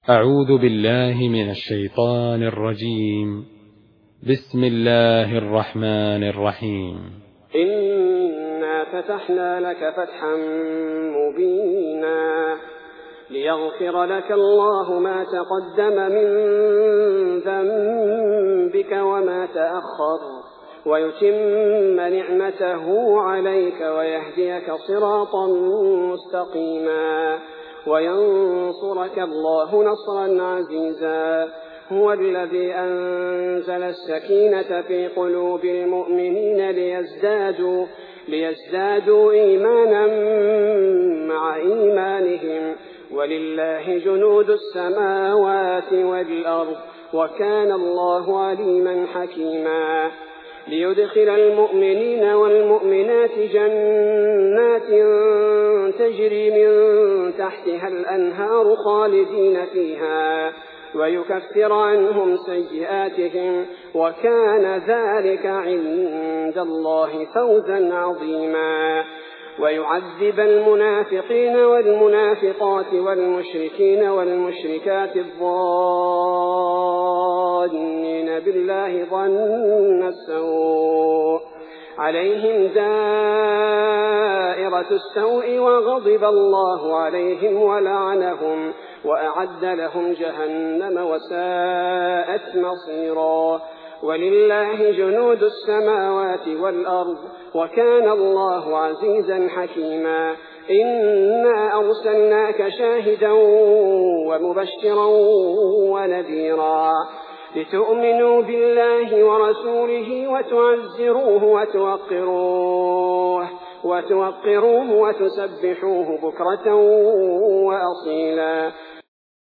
أعوذ بالله من الشيطان الرجيم. بسم الله الرحمن الرحيم. إنا فتحنا لك فتحا مبينا ليغفر لك الله ما تقدم من ذنبك وما تأخر ويتم نعمته عليك ويهديك صراطا مستقيما وينصرك الله نصرا عزيزا. هو الذي أنزل السكينة في قلوب المؤمنين ليزدادوا إيمانا مع إيمانهم ولله جنود السماوات والأرض وكان الله عليما حكيما. ليدخل المؤمنين والمؤمنات جنات تجري من تحتها الأنهار خالدين فيها ويكفر عنهم سيئاتهم وكان ذلك عند الله فوزا عظيما. ويعذب المنافقين والمنافقات والمشركين والمشركات الظانين بالله ظن السوء عليهم دائرة السوء وغضب الله عليهم ولعنهم وأعد لهم جهنم وساءت مصيرا. ولله جنود السماوات والأرض وكان الله عزيزا حكيما. إنا أرسلناك شاهدا ومبشرا ونذيرا لتؤمنوا بالله ورسوله وتعزروه وتوقروه وتسبحوه بكرة وأصيلا.